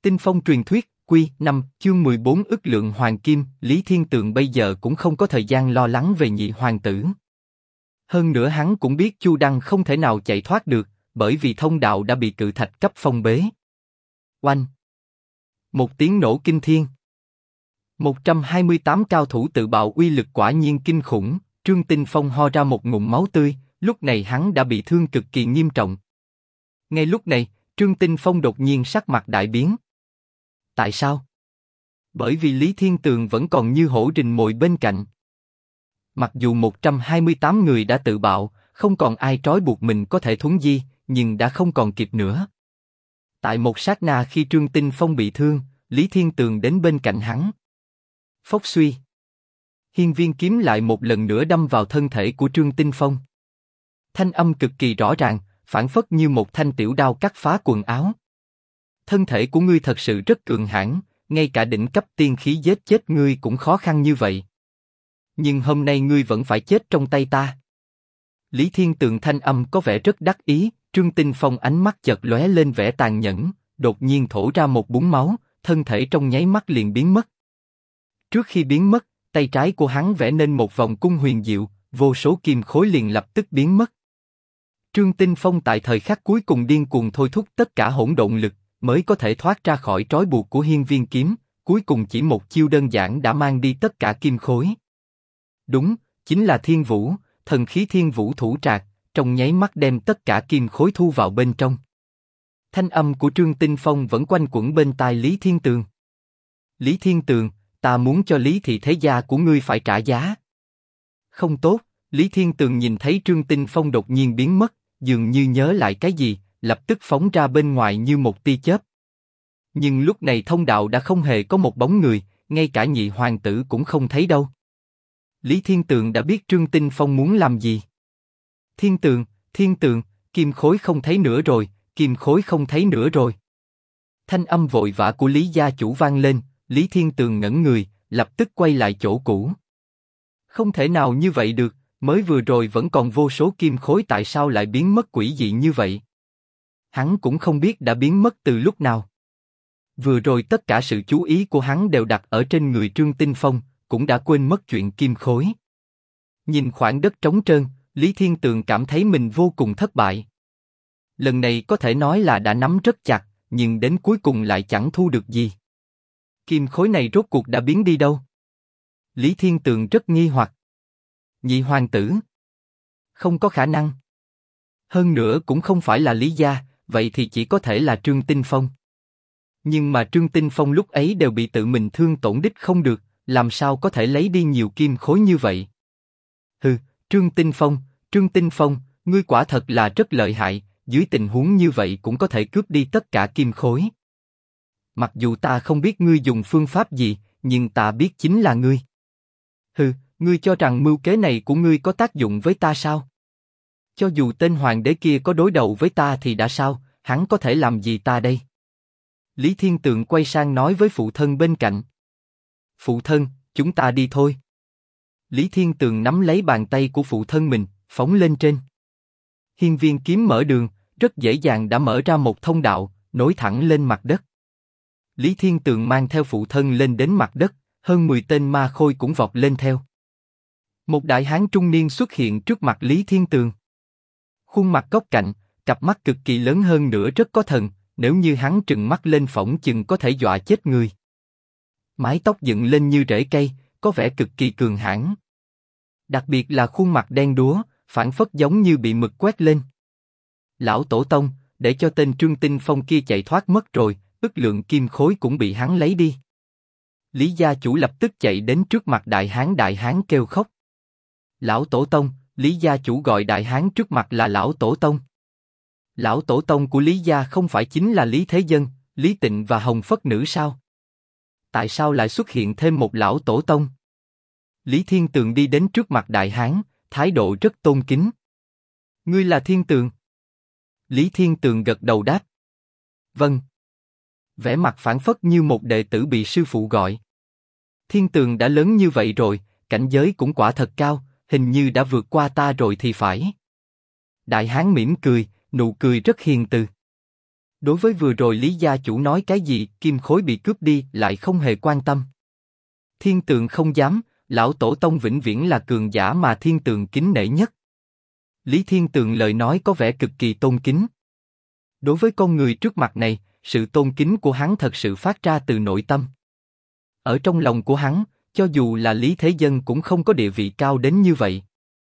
Tinh Phong truyền thuyết, Quy 5, chương 14 ức lượng hoàng kim. Lý Thiên Tường bây giờ cũng không có thời gian lo lắng về nhị hoàng tử. Hơn nữa hắn cũng biết Chu Đăng không thể nào chạy thoát được, bởi vì thông đạo đã bị cự thạch cấp phong bế. Oanh! Một tiếng nổ kinh thiên. 128 cao thủ tự bạo uy lực quả nhiên kinh khủng. Trương Tinh Phong ho ra một ngụm máu tươi, lúc này hắn đã bị thương cực kỳ nghiêm trọng. Ngay lúc này, Trương Tinh Phong đột nhiên sắc mặt đại biến. Tại sao? Bởi vì Lý Thiên Tường vẫn còn như hổ rình mồi bên cạnh. Mặc dù 128 người đã tự bạo, không còn ai trói buộc mình có thể thuấn di, nhưng đã không còn kịp nữa. Tại một sát na khi Trương Tinh Phong bị thương, Lý Thiên Tường đến bên cạnh hắn. Phốc suy. Hiên viên kiếm lại một lần nữa đâm vào thân thể của Trương Tinh Phong. Thanh âm cực kỳ rõ ràng, phảng phất như một thanh tiểu đao cắt phá quần áo. Thân thể của ngươi thật sự rất cường hãn, ngay cả đỉnh cấp tiên khí giết chết ngươi cũng khó khăn như vậy. Nhưng hôm nay ngươi vẫn phải chết trong tay ta. Lý Thiên Tường thanh âm có vẻ rất đắc ý, Trương Tinh Phong ánh mắt chợt lóe lên vẻ tàn nhẫn, đột nhiên thổ ra một búng máu, thân thể trong nháy mắt liền biến mất. Trước khi biến mất, tay trái của hắn vẽ nên một vòng cung huyền diệu, vô số kim khối liền lập tức biến mất. Trương Tinh Phong tại thời khắc cuối cùng điên cuồng thôi thúc tất cả hỗn độn lực, mới có thể thoát ra khỏi trói buộc của hiên viên kiếm, cuối cùng chỉ một chiêu đơn giản đã mang đi tất cả kim khối. Đúng, chính là Thiên Vũ, thần khí Thiên Vũ thủ trạc, trong nháy mắt đem tất cả kim khối thu vào bên trong. Thanh âm của Trương Tinh Phong vẫn quanh quẩn bên tai Lý Thiên Tường. Lý Thiên Tường, ta muốn cho Lý thị thế gia của ngươi phải trả giá. Không tốt, Lý Thiên Tường nhìn thấy Trương Tinh Phong đột nhiên biến mất, dường như nhớ lại cái gì, lập tức phóng ra bên ngoài như một tia chớp. Nhưng lúc này thông đạo đã không hề có một bóng người, ngay cả nhị hoàng tử cũng không thấy đâu. Lý Thiên Tường đã biết Trương Tinh Phong muốn làm gì. Thiên Tường, kim khối không thấy nữa rồi, kim khối không thấy nữa rồi. Thanh âm vội vã của Lý gia chủ vang lên, Lý Thiên Tường ngẩn người, lập tức quay lại chỗ cũ. Không thể nào như vậy được, mới vừa rồi vẫn còn vô số kim khối, tại sao lại biến mất quỷ dị như vậy? Hắn cũng không biết đã biến mất từ lúc nào. Vừa rồi tất cả sự chú ý của hắn đều đặt ở trên người Trương Tinh Phong, cũng đã quên mất chuyện kim khối. Nhìn khoảng đất trống trơn, Lý Thiên Tường cảm thấy mình vô cùng thất bại. Lần này có thể nói là đã nắm rất chặt, nhưng đến cuối cùng lại chẳng thu được gì. Kim khối này rốt cuộc đã biến đi đâu? Lý Thiên Tường rất nghi hoặc. Nhị hoàng tử? Không có khả năng. Hơn nữa cũng không phải là Lý gia, vậy thì chỉ có thể là Trương Tinh Phong. Nhưng mà Trương Tinh Phong lúc ấy đều bị tự mình thương tổn đích không được, làm sao có thể lấy đi nhiều kim khối như vậy? Hừ, Trương Tinh Phong, ngươi quả thật là rất lợi hại, dưới tình huống như vậy cũng có thể cướp đi tất cả kim khối. Mặc dù ta không biết ngươi dùng phương pháp gì, nhưng ta biết chính là ngươi. Hừ, ngươi cho rằng mưu kế này của ngươi có tác dụng với ta sao? Cho dù tên hoàng đế kia có đối đầu với ta thì đã sao, hắn có thể làm gì ta đây? Lý Thiên Tường quay sang nói với phụ thân bên cạnh. Phụ thân, chúng ta đi thôi. Lý Thiên Tường nắm lấy bàn tay của phụ thân mình, phóng lên trên. Hiên viên kiếm mở đường, rất dễ dàng đã mở ra một thông đạo, nối thẳng lên mặt đất. Lý Thiên Tường mang theo phụ thân lên đến mặt đất, hơn 10 tên ma khôi cũng vọt lên theo. Một đại hán trung niên xuất hiện trước mặt Lý Thiên Tường. Khuôn mặt góc cạnh, cặp mắt cực kỳ lớn hơn nữa rất có thần, nếu như hắn trừng mắt lên phỏng chừng có thể dọa chết người. Mái tóc dựng lên như rễ cây, có vẻ cực kỳ cường hãn. Đặc biệt là khuôn mặt đen đúa, phảng phất giống như bị mực quét lên. Lão tổ tông, để cho tên Trương Tinh Phong kia chạy thoát mất rồi, ức lượng kim khối cũng bị hắn lấy đi. Lý gia chủ lập tức chạy đến trước mặt đại hán kêu khóc. Lão tổ tông, Lý gia chủ gọi đại hán trước mặt là lão tổ tông. Lão tổ tông của Lý gia không phải chính là Lý Thế Dân, Lý Tịnh và Hồng Phất Nữ sao? Tại sao lại xuất hiện thêm một lão tổ tông? Lý Thiên Tường đi đến trước mặt đại hán, thái độ rất tôn kính. Ngươi là Thiên Tường? Lý Thiên Tường gật đầu đáp. Vâng. Vẻ mặt phảng phất như một đệ tử bị sư phụ gọi. Thiên Tường đã lớn như vậy rồi, cảnh giới cũng quả thật cao, hình như đã vượt qua ta rồi thì phải. Đại hán mỉm cười, nụ cười rất hiền từ. Đối với vừa rồi Lý gia chủ nói cái gì, kim khối bị cướp đi lại không hề quan tâm. Thiên Tường không dám, lão tổ tông vĩnh viễn là cường giả mà Thiên Tường kính nể nhất. Lý Thiên Tường lời nói có vẻ cực kỳ tôn kính. Đối với con người trước mặt này, sự tôn kính của hắn thật sự phát ra từ nội tâm. Ở trong lòng của hắn, cho dù là Lý Thế Dân cũng không có địa vị cao đến như vậy.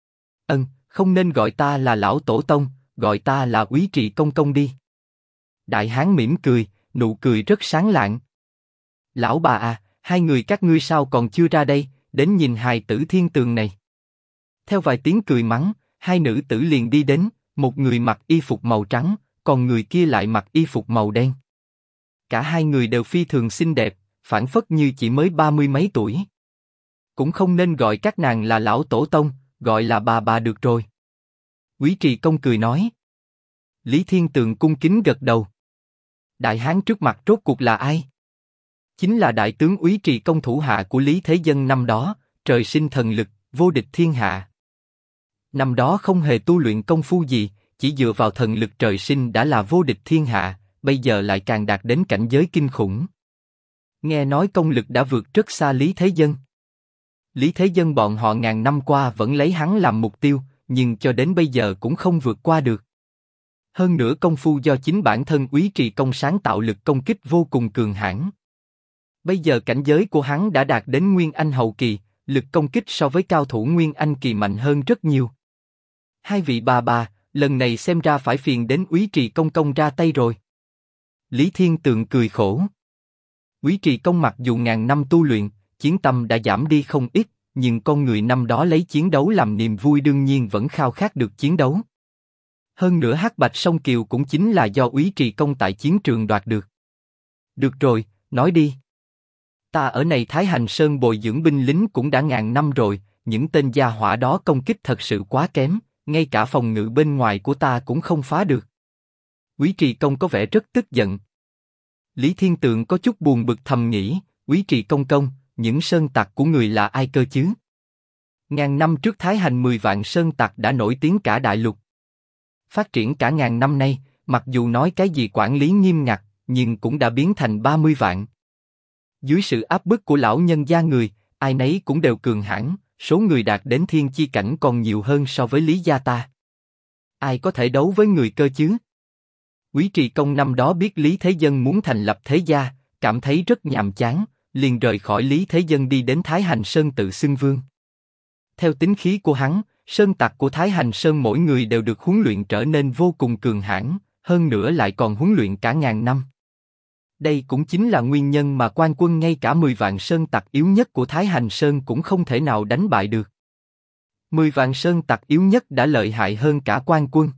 Không nên gọi ta là lão tổ tông, gọi ta là Úy Trì công công đi. Đại hán mỉm cười, nụ cười rất sáng lạng. Lão bà à, hai người các ngươi sao còn chưa ra đây, đến nhìn hài tử Thiên Tường này. Theo vài tiếng cười mắng, hai nữ tử liền đi đến, một người mặc y phục màu trắng, còn người kia lại mặc y phục màu đen. Cả hai người đều phi thường xinh đẹp, phảng phất như chỉ mới 30 mấy tuổi. Cũng không nên gọi các nàng là lão tổ tông, gọi là bà được rồi. Úy Trì công cười nói. Lý Thiên Tường cung kính gật đầu. Đại hán trước mặt rốt cuộc là ai? Chính là đại tướng Úy Trì công thủ hạ của Lý Thế Dân năm đó, trời sinh thần lực, vô địch thiên hạ. Năm đó không hề tu luyện công phu gì, chỉ dựa vào thần lực trời sinh đã là vô địch thiên hạ, bây giờ lại càng đạt đến cảnh giới kinh khủng. Nghe nói công lực đã vượt rất xa Lý Thế Dân. Lý Thế Dân bọn họ ngàn năm qua vẫn lấy hắn làm mục tiêu, nhưng cho đến bây giờ cũng không vượt qua được. Hơn nữa công phu do chính bản thân Úy Trì công sáng tạo lực công kích vô cùng cường hãn. Bây giờ cảnh giới của hắn đã đạt đến Nguyên Anh hậu kỳ, lực công kích so với cao thủ Nguyên Anh kỳ mạnh hơn rất nhiều. Hai vị bà, lần này xem ra phải phiền đến Úy Trì công công ra tay rồi. Lý Thiên Tường cười khổ. Úy Trì công mặc dù ngàn năm tu luyện, chiến tâm đã giảm đi không ít, nhưng con người năm đó lấy chiến đấu làm niềm vui đương nhiên vẫn khao khát được chiến đấu. Hơn nữa Hắc Bạch Song Kiều cũng chính là do Úy Trì công tại chiến trường đoạt được. Được rồi, nói đi. Ta ở này Thái Hành Sơn bồi dưỡng binh lính cũng đã ngàn năm rồi, những tên gia hỏa đó công kích thật sự quá kém, ngay cả phòng ngự bên ngoài của ta cũng không phá được. Úy Trì công có vẻ rất tức giận. Lý Thiên Tường có chút buồn bực thầm nghĩ, Úy Trì công, những sơn tặc của người là ai cơ chứ? Ngàn năm trước Thái Hành 10 vạn sơn tặc đã nổi tiếng cả đại lục. Phát triển cả ngàn năm nay, mặc dù nói cái gì quản lý nghiêm ngặt, nhưng cũng đã biến thành 30 vạn. Dưới sự áp bức của lão nhân gia người, ai nấy cũng đều cường hãn, số người đạt đến thiên chi cảnh còn nhiều hơn so với Lý gia ta. Ai có thể đấu với người cơ chứ? Úy Trì công năm đó biết Lý Thế Dân muốn thành lập thế gia, cảm thấy rất nhàm chán, liền rời khỏi Lý Thế Dân đi đến Thái Hành Sơn tự xưng vương. Theo tính khí của hắn, sơn tặc của Thái Hành Sơn mỗi người đều được huấn luyện trở nên vô cùng cường hãn, hơn nữa lại còn huấn luyện cả ngàn năm. Đây cũng chính là nguyên nhân mà quan quân ngay cả 10 vạn sơn tặc yếu nhất của Thái Hành Sơn cũng không thể nào đánh bại được. 10 vạn sơn tặc yếu nhất đã lợi hại hơn cả quan quân.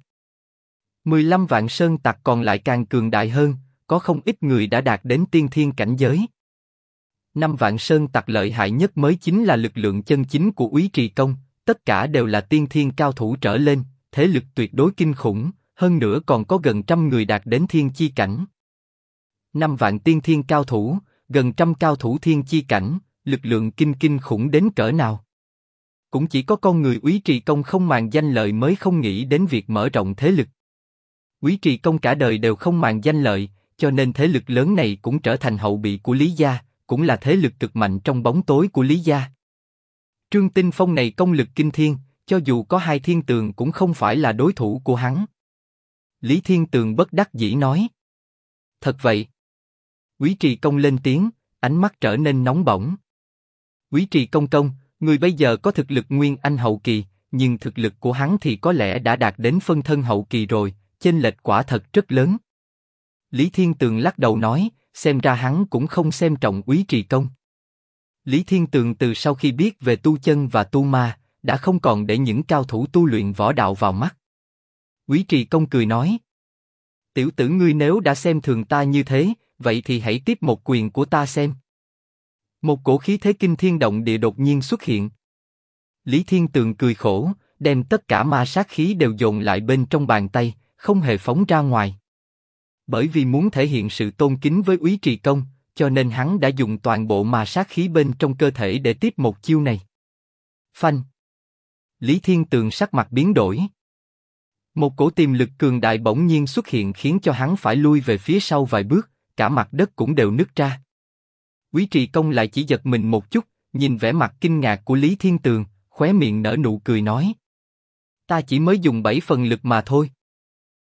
15 vạn sơn tặc còn lại càng cường đại hơn, có không ít người đã đạt đến tiên thiên cảnh giới. 5 vạn sơn tặc lợi hại nhất mới chính là lực lượng chân chính của Úy Trì công, tất cả đều là tiên thiên cao thủ trở lên, thế lực tuyệt đối kinh khủng, hơn nữa còn có gần 100 người đạt đến thiên chi cảnh. 5 vạn tiên thiên cao thủ, gần 100 cao thủ thiên chi cảnh, lực lượng kinh khủng đến cỡ nào? Cũng chỉ có con người Úy Trì công không màng danh lợi mới không nghĩ đến việc mở rộng thế lực. Úy Trì công cả đời đều không màng danh lợi, cho nên thế lực lớn này cũng trở thành hậu bị của Lý gia, cũng là thế lực cực mạnh trong bóng tối của Lý gia. Trương Tinh Phong này công lực kinh thiên, cho dù có hai Thiên Tường cũng không phải là đối thủ của hắn. Lý Thiên Tường bất đắc dĩ nói. Thật vậy. Úy Trì công lên tiếng, ánh mắt trở nên nóng bỏng. Úy Trì công, người bây giờ có thực lực Nguyên Anh hậu kỳ, nhưng thực lực của hắn thì có lẽ đã đạt đến phân thân hậu kỳ rồi, chênh lệch quả thật rất lớn. Lý Thiên Tường lắc đầu nói, xem ra hắn cũng không xem trọng Úy Trì công. Lý Thiên Tường từ sau khi biết về tu chân và tu ma, đã không còn để những cao thủ tu luyện võ đạo vào mắt. Úy Trì công cười nói, tiểu tử ngươi nếu đã xem thường ta như thế, vậy thì hãy tiếp một quyền của ta xem. Một cổ khí thế kinh thiên động địa đột nhiên xuất hiện. Lý Thiên Tường cười khổ, đem tất cả ma sát khí đều dồn lại bên trong bàn tay, không hề phóng ra ngoài. Bởi vì muốn thể hiện sự tôn kính với Úy Trì công, cho nên hắn đã dùng toàn bộ ma sát khí bên trong cơ thể để tiếp một chiêu này. Phanh! Lý Thiên Tường sắc mặt biến đổi. Một cổ tiềm lực cường đại bỗng nhiên xuất hiện khiến cho hắn phải lui về phía sau vài bước, cả mặt đất cũng đều nứt ra. Quý Trì Công lại chỉ giật mình một chút, nhìn vẻ mặt kinh ngạc của Lý Thiên Tường, khóe miệng nở nụ cười nói: Ta chỉ mới dùng 7 phần lực mà thôi.